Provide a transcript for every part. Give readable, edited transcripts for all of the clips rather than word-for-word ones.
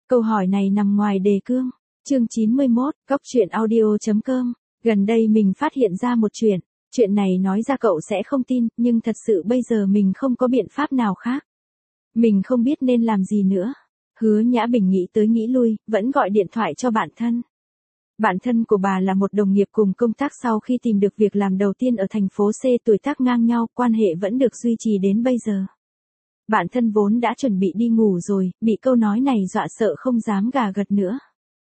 Câu hỏi này nằm ngoài đề cương. Chương 91, Góc truyện audio.com. Gần đây mình phát hiện ra một chuyện. Chuyện này nói ra cậu sẽ không tin, nhưng thật sự bây giờ mình không có biện pháp nào khác. Mình không biết nên làm gì nữa. Hứa Nhã Bình nghĩ tới nghĩ lui, vẫn gọi điện thoại cho bạn thân. Bạn thân của bà là một đồng nghiệp cùng công tác sau khi tìm được việc làm đầu tiên ở thành phố C, tuổi tác ngang nhau, quan hệ vẫn được duy trì đến bây giờ. Bạn thân vốn đã chuẩn bị đi ngủ rồi, bị câu nói này dọa sợ không dám gà gật nữa.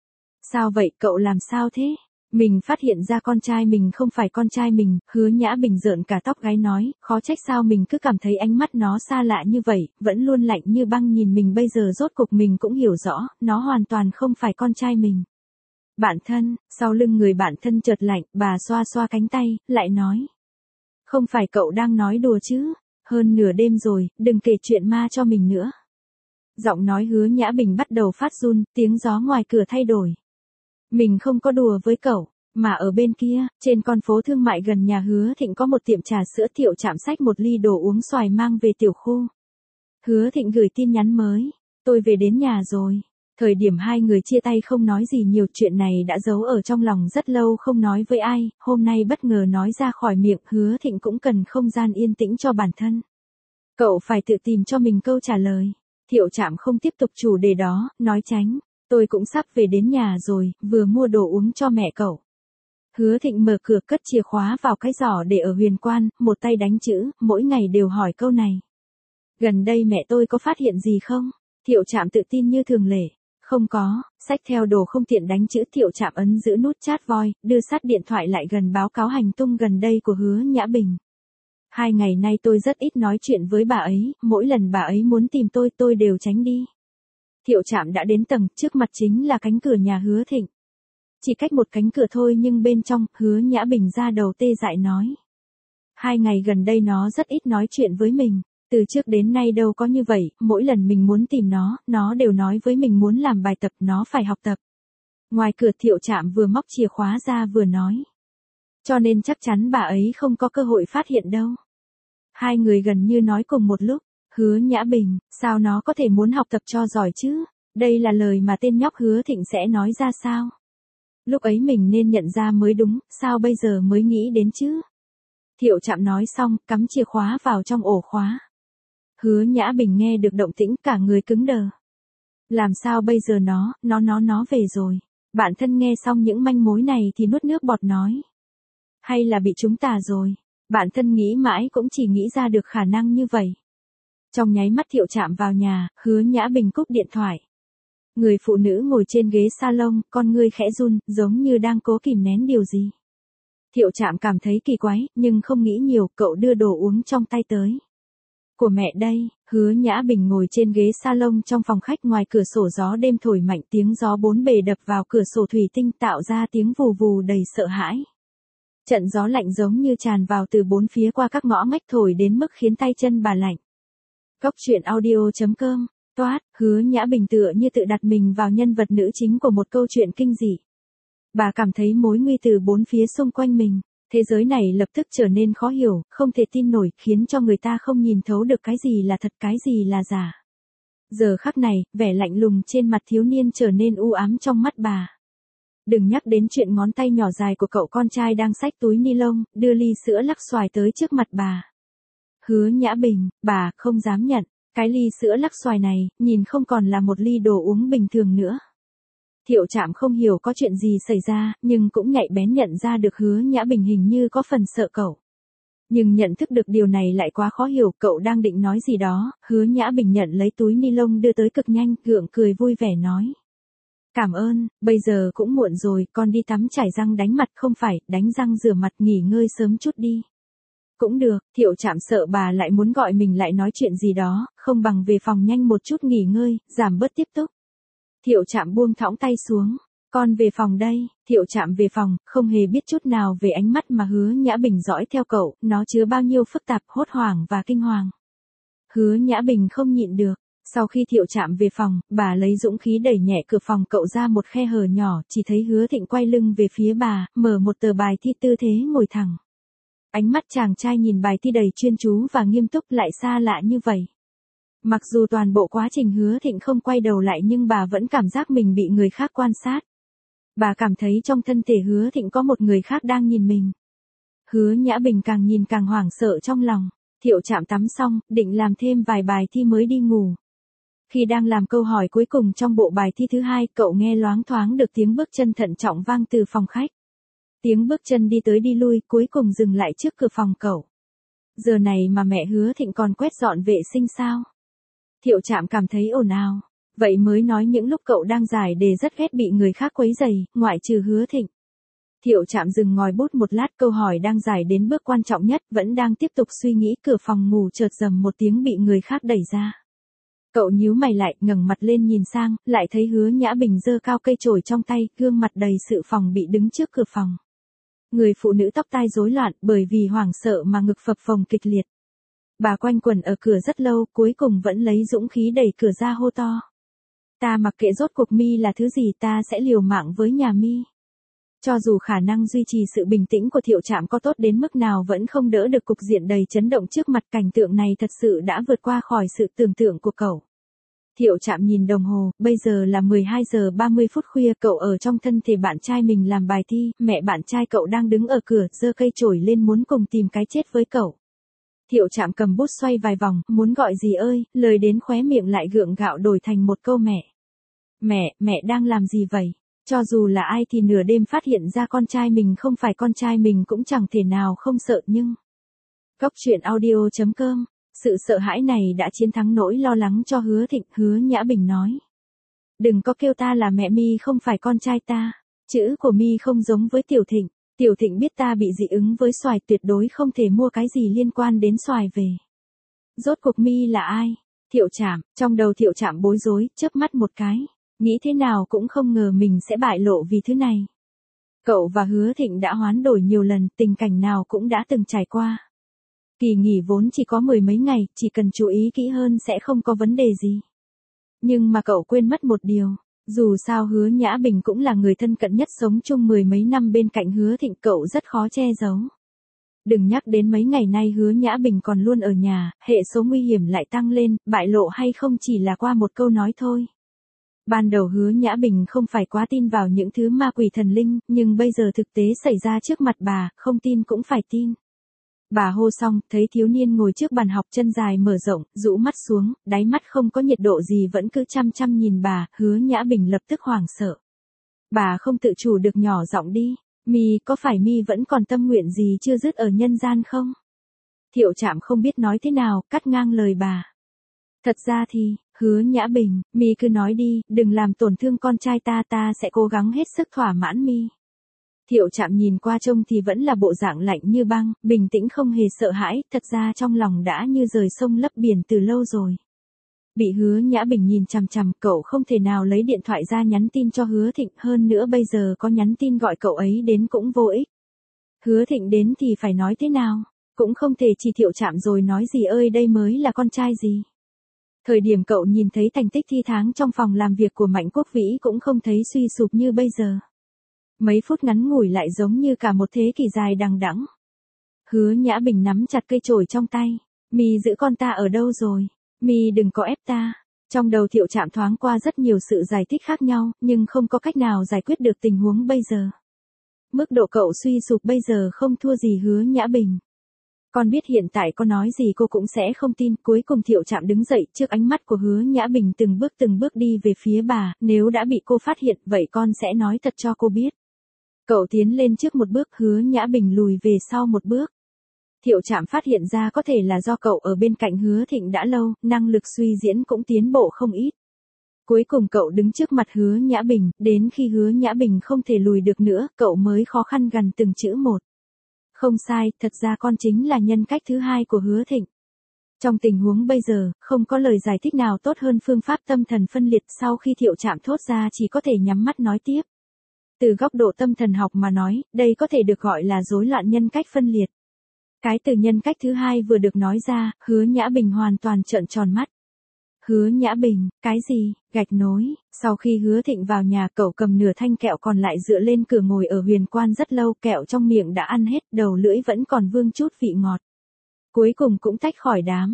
Sao vậy, cậu làm sao thế? Mình phát hiện ra con trai mình không phải con trai mình. Hứa Nhã Bình rợn cả tóc gáy nói, khó trách sao mình cứ cảm thấy ánh mắt nó xa lạ như vậy, vẫn luôn lạnh như băng nhìn mình, bây giờ rốt cục mình cũng hiểu rõ, nó hoàn toàn không phải con trai mình. Bạn thân, sau lưng người bạn thân chợt lạnh, bà xoa xoa cánh tay, lại nói. Không phải cậu đang nói đùa chứ? Hơn nửa đêm rồi, đừng kể chuyện ma cho mình nữa. Giọng nói Hứa Nhã Bình bắt đầu phát run, tiếng gió ngoài cửa thay đổi. Mình không có đùa với cậu, mà ở bên kia, trên con phố thương mại gần nhà Hứa Thịnh có một tiệm trà sữa. Thiệu Trạm xách một ly đồ uống xoài mang về tiểu khu. Hứa Thịnh gửi tin nhắn mới, tôi về đến nhà rồi. Thời điểm hai người chia tay không nói gì nhiều, chuyện này đã giấu ở trong lòng rất lâu không nói với ai, hôm nay bất ngờ nói ra khỏi miệng. Hứa Thịnh cũng cần không gian yên tĩnh cho bản thân. Cậu phải tự tìm cho mình câu trả lời. Thiệu Trạm không tiếp tục chủ đề đó, nói tránh. Tôi cũng sắp về đến nhà rồi, vừa mua đồ uống cho mẹ cậu. Hứa Thịnh mở cửa cất chìa khóa vào cái giỏ để ở huyền quan, một tay đánh chữ, mỗi ngày đều hỏi câu này. Gần đây mẹ tôi có phát hiện gì không? Thiệu Trạm tự tin như thường lệ. Không có, xách theo đồ không tiện đánh chữ. Thiệu Trạm ấn giữ nút chat voice, đưa sát điện thoại lại gần báo cáo hành tung gần đây của Hứa Nhã Bình. 2 ngày nay tôi rất ít nói chuyện với bà ấy, mỗi lần bà ấy muốn tìm tôi đều tránh đi. Thiệu Trạm đã đến tầng, trước mặt chính là cánh cửa nhà Hứa Thịnh. Chỉ cách một cánh cửa thôi nhưng bên trong, Hứa Nhã Bình ra đầu tê dại nói. 2 ngày gần đây nó rất ít nói chuyện với mình. Từ trước đến nay đâu có như vậy, mỗi lần mình muốn tìm nó đều nói với mình muốn làm bài tập, nó phải học tập. Ngoài cửa Thiệu Trạm vừa móc chìa khóa ra vừa nói. Cho nên chắc chắn bà ấy không có cơ hội phát hiện đâu. Hai người gần như nói cùng một lúc. Hứa Nhã Bình, sao nó có thể muốn học tập cho giỏi chứ? Đây là lời mà tên nhóc Hứa Thịnh sẽ nói ra sao? Lúc ấy mình nên nhận ra mới đúng, sao bây giờ mới nghĩ đến chứ? Thiệu Trạm nói xong, cắm chìa khóa vào trong ổ khóa. Hứa Nhã Bình nghe được động tĩnh cả người cứng đờ. Làm sao bây giờ nó về rồi. Bạn thân nghe xong những manh mối này thì nuốt nước bọt nói. Hay là bị chúng tà rồi? Bạn thân nghĩ mãi cũng chỉ nghĩ ra được khả năng như vậy. Trong nháy mắt Thiệu Trạm vào nhà, Hứa Nhã Bình cúp điện thoại. Người phụ nữ ngồi trên ghế salon, con ngươi khẽ run, giống như đang cố kìm nén điều gì. Thiệu Trạm cảm thấy kỳ quái, nhưng không nghĩ nhiều, cậu đưa đồ uống trong tay tới. Của mẹ đây. Hứa Nhã Bình ngồi trên ghế salon trong phòng khách, ngoài cửa sổ gió đêm thổi mạnh, tiếng gió bốn bề đập vào cửa sổ thủy tinh tạo ra tiếng vù vù đầy sợ hãi. Trận gió lạnh giống như tràn vào từ bốn phía qua các ngõ ngách, thổi đến mức khiến tay chân bà lạnh. Góc truyện audio.com. Toát, Hứa Nhã Bình tựa như tự đặt mình vào nhân vật nữ chính của một câu chuyện kinh dị. Bà cảm thấy mối nguy từ bốn phía xung quanh mình. Thế giới này lập tức trở nên khó hiểu, không thể tin nổi, khiến cho người ta không nhìn thấu được cái gì là thật, cái gì là giả. Giờ khắc này, vẻ lạnh lùng trên mặt thiếu niên trở nên u ám trong mắt bà. Đừng nhắc đến chuyện ngón tay nhỏ dài của cậu con trai đang xách túi ni lông, đưa ly sữa lắc xoài tới trước mặt bà. Hứa Nhã Bình, bà không dám nhận, cái ly sữa lắc xoài này, nhìn không còn là một ly đồ uống bình thường nữa. Thiệu Trạm không hiểu có chuyện gì xảy ra, nhưng cũng nhạy bén nhận ra được Hứa Nhã Bình hình như có phần sợ cậu. Nhưng nhận thức được điều này lại quá khó hiểu, cậu đang định nói gì đó. Hứa Nhã Bình nhận lấy túi ni lông đưa tới cực nhanh, gượng cười vui vẻ nói. Cảm ơn, bây giờ cũng muộn rồi, con đi tắm chải răng đánh mặt. Không phải, đánh răng rửa mặt, nghỉ ngơi sớm chút đi. Cũng được. Thiệu Trạm sợ bà lại muốn gọi mình lại nói chuyện gì đó, không bằng về phòng nhanh một chút nghỉ ngơi, giảm bớt tiếp xúc. Thiệu Trạm buông thõng tay xuống. Con về phòng đây. Thiệu Trạm về phòng, không hề biết chút nào về ánh mắt mà Hứa Nhã Bình dõi theo cậu, nó chứa bao nhiêu phức tạp, hốt hoảng và kinh hoàng. Hứa Nhã Bình không nhịn được. Sau khi Thiệu Trạm về phòng, bà lấy dũng khí đẩy nhẹ cửa phòng cậu ra một khe hở nhỏ, chỉ thấy Hứa Thịnh quay lưng về phía bà, mở một tờ bài thi, tư thế ngồi thẳng. Ánh mắt chàng trai nhìn bài thi đầy chuyên chú và nghiêm túc, lại xa lạ như vậy. Mặc dù toàn bộ quá trình Hứa Thịnh không quay đầu lại nhưng bà vẫn cảm giác mình bị người khác quan sát. Bà cảm thấy trong thân thể Hứa Thịnh có một người khác đang nhìn mình. Hứa Nhã Bình càng nhìn càng hoảng sợ trong lòng. Thiệu Trạm tắm xong, định làm thêm vài bài thi mới đi ngủ. Khi đang làm câu hỏi cuối cùng trong bộ bài thi thứ hai, cậu nghe loáng thoáng được tiếng bước chân thận trọng vang từ phòng khách. Tiếng bước chân đi tới đi lui, cuối cùng dừng lại trước cửa phòng cậu. Giờ này mà mẹ Hứa Thịnh còn quét dọn vệ sinh sao? Thiệu Trạm cảm thấy ồn ào. Vậy mới nói những lúc cậu đang giải đề rất ghét bị người khác quấy rầy, ngoại trừ Hứa Thịnh. Thiệu Trạm dừng ngòi bút một lát, câu hỏi đang giải đến bước quan trọng nhất, vẫn đang tiếp tục suy nghĩ, cửa phòng ngủ chợt rầm một tiếng bị người khác đẩy ra. Cậu nhíu mày lại, ngẩng mặt lên nhìn sang, lại thấy Hứa Nhã Bình giơ cao cây chổi trong tay, gương mặt đầy sự phòng bị đứng trước cửa phòng. Người phụ nữ tóc tai rối loạn, bởi vì hoảng sợ mà ngực phập phồng kịch liệt. Bà quanh quẩn ở cửa rất lâu, cuối cùng vẫn lấy dũng khí đẩy cửa ra hô to. Ta mặc kệ rốt cuộc Mi là thứ gì, ta sẽ liều mạng với nhà Mi. Cho dù khả năng duy trì sự bình tĩnh của Thiệu Trạm có tốt đến mức nào vẫn không đỡ được cục diện đầy chấn động trước mặt, cảnh tượng này thật sự đã vượt qua khỏi sự tưởng tượng của cậu. Thiệu Trạm nhìn đồng hồ, bây giờ là 12 giờ 30 phút khuya, cậu ở trong thân thể bạn trai mình làm bài thi, mẹ bạn trai cậu đang đứng ở cửa, giơ cây chổi lên muốn cùng tìm cái chết với cậu. Thiệu Trạm cầm bút xoay vài vòng, muốn gọi gì ơi, lời đến khóe miệng lại gượng gạo đổi thành một câu mẹ. Mẹ đang làm gì vậy? Cho dù là ai thì nửa đêm phát hiện ra con trai mình không phải con trai mình cũng chẳng thể nào không sợ nhưng... Góc truyện audio.com. Sự sợ hãi này đã chiến thắng nỗi lo lắng cho Hứa Thịnh. Hứa Nhã Bình nói. Đừng có kêu ta là mẹ, Mi không phải con trai ta. Chữ của Mi không giống với Tiểu Thịnh. Tiểu Thịnh biết ta bị dị ứng với xoài, tuyệt đối không thể mua cái gì liên quan đến xoài về. Rốt cuộc Mi là ai? Thiệu Trạm. Trong đầu Thiệu Trạm bối rối, chớp mắt một cái. Nghĩ thế nào cũng không ngờ mình sẽ bại lộ vì thứ này. Cậu và Hứa Thịnh đã hoán đổi nhiều lần, tình cảnh nào cũng đã từng trải qua. Kỳ nghỉ vốn chỉ có 10 mấy ngày, chỉ cần chú ý kỹ hơn sẽ không có vấn đề gì. Nhưng mà cậu quên mất một điều. Dù sao Hứa Nhã Bình cũng là người thân cận nhất, sống chung 10 mấy năm bên cạnh Hứa Thịnh, cậu rất khó che giấu. Đừng nhắc đến mấy ngày nay Hứa Nhã Bình còn luôn ở nhà, hệ số nguy hiểm lại tăng lên, bại lộ hay không chỉ là qua một câu nói thôi. Ban đầu Hứa Nhã Bình không phải quá tin vào những thứ ma quỷ thần linh, nhưng bây giờ thực tế xảy ra trước mặt bà, không tin cũng phải tin. Bà hô xong, thấy thiếu niên ngồi trước bàn học, chân dài mở rộng, rũ mắt xuống, đáy mắt không có nhiệt độ gì, vẫn cứ chăm chăm nhìn bà. Hứa Nhã Bình lập tức hoảng sợ. Bà không tự chủ được nhỏ giọng đi. Mi, có phải Mi vẫn còn tâm nguyện gì chưa dứt ở nhân gian không? Thiệu Trạm không biết nói thế nào, cắt ngang lời bà. Thật ra thì, Hứa Nhã Bình, Mi cứ nói đi, đừng làm tổn thương con trai ta, ta sẽ cố gắng hết sức thỏa mãn Mi. Thiệu Trạm nhìn qua trông thì vẫn là bộ dạng lạnh như băng, bình tĩnh không hề sợ hãi, thật ra trong lòng đã như rời sông lấp biển từ lâu rồi. Bị Hứa Nhã Bình nhìn chằm chằm, cậu không thể nào lấy điện thoại ra nhắn tin cho Hứa Thịnh, hơn nữa bây giờ có nhắn tin gọi cậu ấy đến cũng vô ích. Hứa Thịnh đến thì phải nói thế nào, cũng không thể chỉ Thiệu Trạm rồi nói gì ơi đây mới là con trai gì. Thời điểm cậu nhìn thấy thành tích thi tháng trong phòng làm việc của Mạnh Quốc Vĩ cũng không thấy suy sụp như bây giờ. Mấy phút ngắn ngủi lại giống như cả một thế kỷ dài đằng đẵng. Hứa Nhã Bình nắm chặt cây chổi trong tay. Mi giữ con ta ở đâu rồi? Mi đừng có ép ta. Trong đầu Thiệu Trạm thoáng qua rất nhiều sự giải thích khác nhau, nhưng không có cách nào giải quyết được tình huống bây giờ. Mức độ cậu suy sụp bây giờ không thua gì Hứa Nhã Bình. Con biết hiện tại con nói gì cô cũng sẽ không tin. Cuối cùng Thiệu Trạm đứng dậy, trước ánh mắt của Hứa Nhã Bình từng bước đi về phía bà. Nếu đã bị cô phát hiện, vậy con sẽ nói thật cho cô biết. Cậu tiến lên trước một bước, Hứa Nhã Bình lùi về sau một bước. Thiệu Trạm phát hiện ra có thể là do cậu ở bên cạnh Hứa Thịnh đã lâu, năng lực suy diễn cũng tiến bộ không ít. Cuối cùng cậu đứng trước mặt Hứa Nhã Bình, đến khi Hứa Nhã Bình không thể lùi được nữa, cậu mới khó khăn gần từng chữ một. Không sai, thật ra con chính là nhân cách thứ hai của Hứa Thịnh. Trong tình huống bây giờ, không có lời giải thích nào tốt hơn phương pháp tâm thần phân liệt. Sau khi Thiệu Trạm thốt ra chỉ có thể nhắm mắt nói tiếp. Từ góc độ tâm thần học mà nói, đây có thể được gọi là rối loạn nhân cách phân liệt. Cái từ nhân cách thứ hai vừa được nói ra, Hứa Nhã Bình hoàn toàn trợn tròn mắt. Hứa Nhã Bình, cái gì? Gạch nối. Sau khi Hứa Thịnh vào nhà, cậu cầm nửa thanh kẹo còn lại dựa lên cửa ngồi ở huyền quan rất lâu, kẹo trong miệng đã ăn hết, đầu lưỡi vẫn còn vương chút vị ngọt. Cuối cùng cũng tách khỏi đám.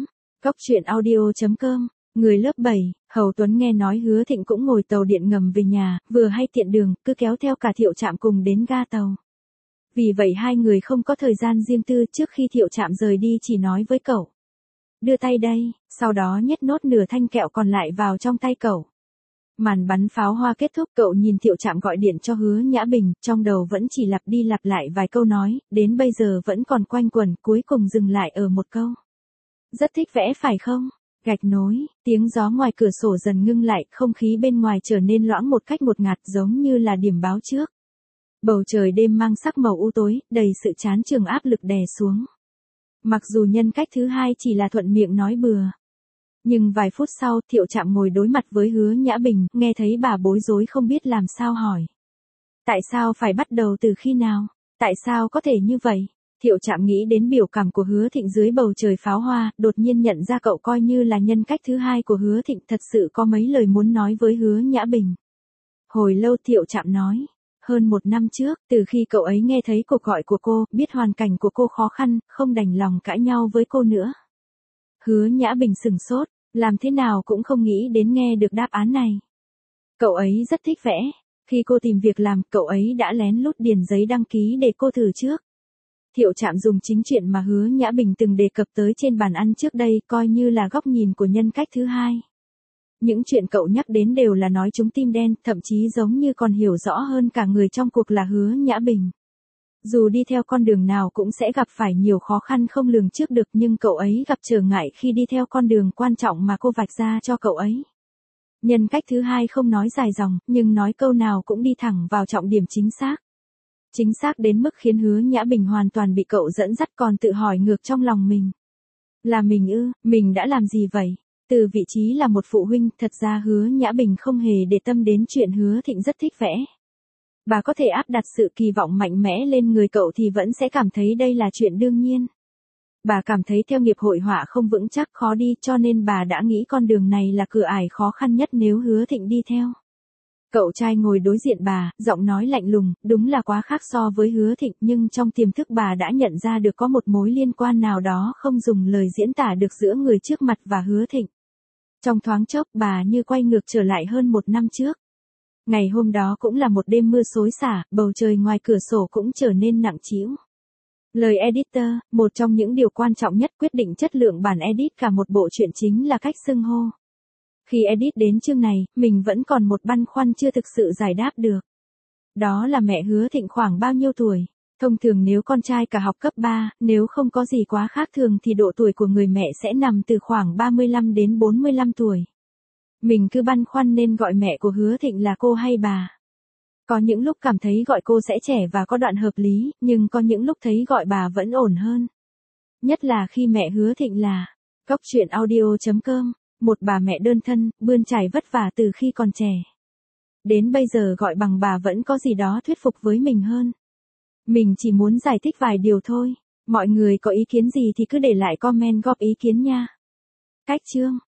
Cóc truyện audio.com, người lớp 7, Hầu Tuấn nghe nói Hứa Thịnh cũng ngồi tàu điện ngầm về nhà, vừa hay tiện đường, cứ kéo theo cả Thiệu Trạm cùng đến ga tàu. Vì vậy hai người không có thời gian riêng tư, trước khi Thiệu Trạm rời đi chỉ nói với cậu. Đưa tay đây, sau đó nhét nốt nửa thanh kẹo còn lại vào trong tay cậu. Màn bắn pháo hoa kết thúc, cậu nhìn Thiệu Trạm gọi điện cho Hứa Nhã Bình, trong đầu vẫn chỉ lặp đi lặp lại vài câu nói, đến bây giờ vẫn còn quanh quẩn, cuối cùng dừng lại ở một câu. Rất thích vẽ phải không? Gạch nối, tiếng gió ngoài cửa sổ dần ngưng lại, không khí bên ngoài trở nên loãng một cách ngột ngạt giống như là điểm báo trước. Bầu trời đêm mang sắc màu u tối, đầy sự chán chường áp lực đè xuống. Mặc dù nhân cách thứ hai chỉ là thuận miệng nói bừa. Nhưng vài phút sau, Thiệu Trạm ngồi đối mặt với Hứa Nhã Bình, nghe thấy bà bối rối không biết làm sao hỏi. Tại sao phải bắt đầu từ khi nào? Tại sao có thể như vậy? Thiệu Trạm nghĩ đến biểu cảm của Hứa Thịnh dưới bầu trời pháo hoa, đột nhiên nhận ra cậu coi như là nhân cách thứ hai của Hứa Thịnh, thật sự có mấy lời muốn nói với Hứa Nhã Bình. Hồi lâu Thiệu Trạm nói. Hơn 1 năm trước, từ khi cậu ấy nghe thấy cuộc gọi của cô, biết hoàn cảnh của cô khó khăn, không đành lòng cãi nhau với cô nữa. Hứa Nhã Bình sừng sốt, làm thế nào cũng không nghĩ đến nghe được đáp án này. Cậu ấy rất thích vẽ. Khi cô tìm việc làm, cậu ấy đã lén lút điền giấy đăng ký để cô thử trước. Thiệu Trạm dùng chính chuyện mà Hứa Nhã Bình từng đề cập tới trên bàn ăn trước đây, coi như là góc nhìn của nhân cách thứ hai. Những chuyện cậu nhắc đến đều là nói trúng tim đen, thậm chí giống như còn hiểu rõ hơn cả người trong cuộc là Hứa Nhã Bình. Dù đi theo con đường nào cũng sẽ gặp phải nhiều khó khăn không lường trước được, nhưng cậu ấy gặp trở ngại khi đi theo con đường quan trọng mà cô vạch ra cho cậu ấy. Nhân cách thứ hai không nói dài dòng, nhưng nói câu nào cũng đi thẳng vào trọng điểm chính xác. Chính xác đến mức khiến Hứa Nhã Bình hoàn toàn bị cậu dẫn dắt, còn tự hỏi ngược trong lòng mình. Là mình ư, mình đã làm gì vậy? Từ vị trí là một phụ huynh, thật ra Hứa Nhã Bình không hề để tâm đến chuyện Hứa Thịnh rất thích vẽ. Bà có thể áp đặt sự kỳ vọng mạnh mẽ lên người cậu thì vẫn sẽ cảm thấy đây là chuyện đương nhiên. Bà cảm thấy theo nghiệp hội họa không vững chắc, khó đi, cho nên bà đã nghĩ con đường này là cửa ải khó khăn nhất nếu Hứa Thịnh đi theo. Cậu trai ngồi đối diện bà, giọng nói lạnh lùng, đúng là quá khác so với Hứa Thịnh, nhưng trong tiềm thức bà đã nhận ra được có một mối liên quan nào đó không dùng lời diễn tả được giữa người trước mặt và Hứa Thịnh. Trong thoáng chốc bà như quay ngược trở lại hơn 1 năm trước. Ngày hôm đó cũng là một đêm mưa xối xả, bầu trời ngoài cửa sổ cũng trở nên nặng trĩu. Lời editor, một trong những điều quan trọng nhất quyết định chất lượng bản edit cả một bộ truyện chính là cách xưng hô. Khi edit đến chương này, mình vẫn còn một băn khoăn chưa thực sự giải đáp được. Đó là mẹ Hứa Thịnh khoảng bao nhiêu tuổi? Thông thường nếu con trai cả học cấp 3, nếu không có gì quá khác thường thì độ tuổi của người mẹ sẽ nằm từ khoảng 35 đến 45 tuổi. Mình cứ băn khoăn nên gọi mẹ của Hứa Thịnh là cô hay bà. Có những lúc cảm thấy gọi cô sẽ trẻ và có đoạn hợp lý, nhưng có những lúc thấy gọi bà vẫn ổn hơn. Nhất là khi mẹ Hứa Thịnh là Cóc truyện audio.com, một bà mẹ đơn thân, bươn trải vất vả từ khi còn trẻ. Đến bây giờ gọi bằng bà vẫn có gì đó thuyết phục với mình hơn. Mình chỉ muốn giải thích vài điều thôi. Mọi người có ý kiến gì thì cứ để lại comment góp ý kiến nha. Cách chương